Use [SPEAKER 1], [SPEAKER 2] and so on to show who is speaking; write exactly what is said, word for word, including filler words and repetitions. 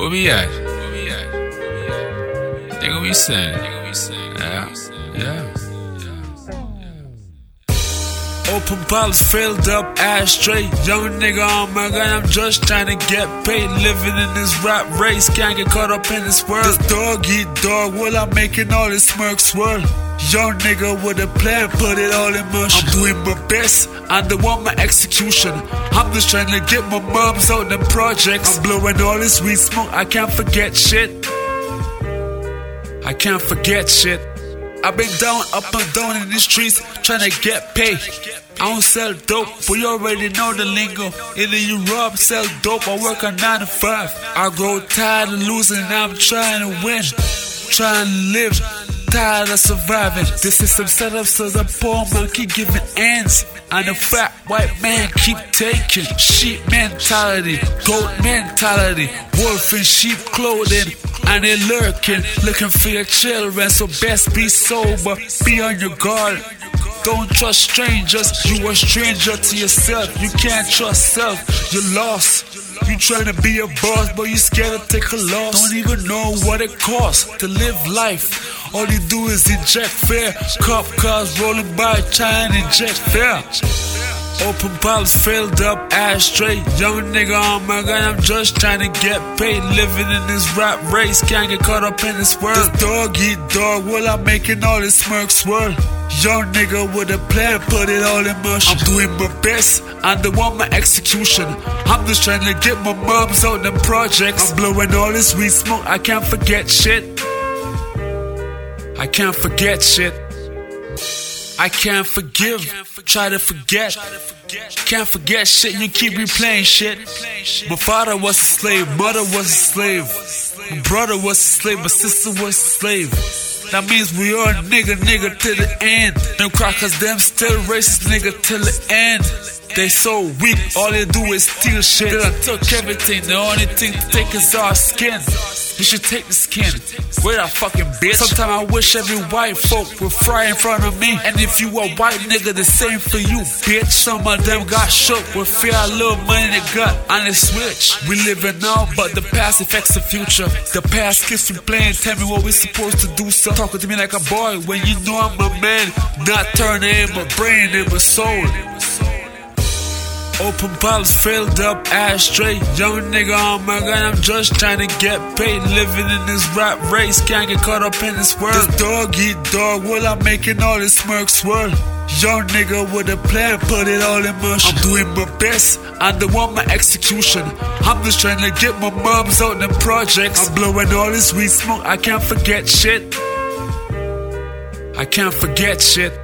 [SPEAKER 1] Where we at? Where we at? Nigga, we saying? Yeah, yeah. Open bottles filled up, ashtray. Young nigga on my gun, I'm just trying to get paid. Living in this rap race, can't get caught up in this world. This dog eat dog, well I'm making all this smirk swirl. Young nigga with a plan, put it all in motion. I'm doing my best, I don't want my execution. I'm just trying to get my moms out them projects. I'm blowing all this weed smoke, I can't forget shit. I can't forget shit. I've been down, up and down in the streets, trying to get paid. I don't sell dope, but you already know the lingo. Either you rob, sell dope, or work on nine to five. I grow tired of losing, I'm trying to win. Trying to live, tired of surviving. The system set up so the poor man keep giving ends, and the fat white man keep taking. Sheep mentality, goat mentality, wolf in sheep clothing. And they lurking, looking for your children. So best be sober, be on your guard. Don't trust strangers, you a stranger to yourself. You can't trust self, you're lost. You trying to be a boss, but you scared to take a loss. Don't even know what it costs to live life. All you do is inject fear. Cop cars rolling by, trying to inject fear. Open bottles filled up, ashtray. Young nigga on my gun, I'm just trying to get paid. Living in this rap race, can't get caught up in this world. This dog eat dog, well I'm making all this smirk swirl. Young nigga with a plan, put it all in motion. I'm doing my best, I don't want my execution. I'm just trying to get my moms out them projects. I'm blowing all this weed smoke, I can't forget shit. I can't forget shit. I can't forgive, try to forget. Can't forget shit, you keep replaying shit. My father was a slave, mother was a slave. My brother was a slave, my sister was a slave. That means we are nigga, nigga to the end. Them crackers, them still racist nigga till the end. They so weak, all they do is steal shit. Then I took everything, the only thing to take is our skin. You should take the skin, where that fucking bitch. Sometimes I wish every white folk would fry in front of me. And if you a white nigga, the same for you, bitch. Some of them got shook with fear, a little money they got, and they switch. We living now, but the past affects the future. The past keeps me playing, tell me what we supposed to do. So talking to me like a boy, when you know I'm a man. Not turning in my brain, in my soul. Open bottles filled up, ashtray. Young nigga on my gun, I'm just trying to get paid. Living in this rap race, can't get caught up in this world. This dog eat dog, well I'm making all this smirk swirl. Young nigga with a plan, put it all in motion. I'm doing my best, I don't want my execution. I'm just trying to get my moms out them projects. I'm blowing all this weed smoke, I can't forget shit. I can't forget shit.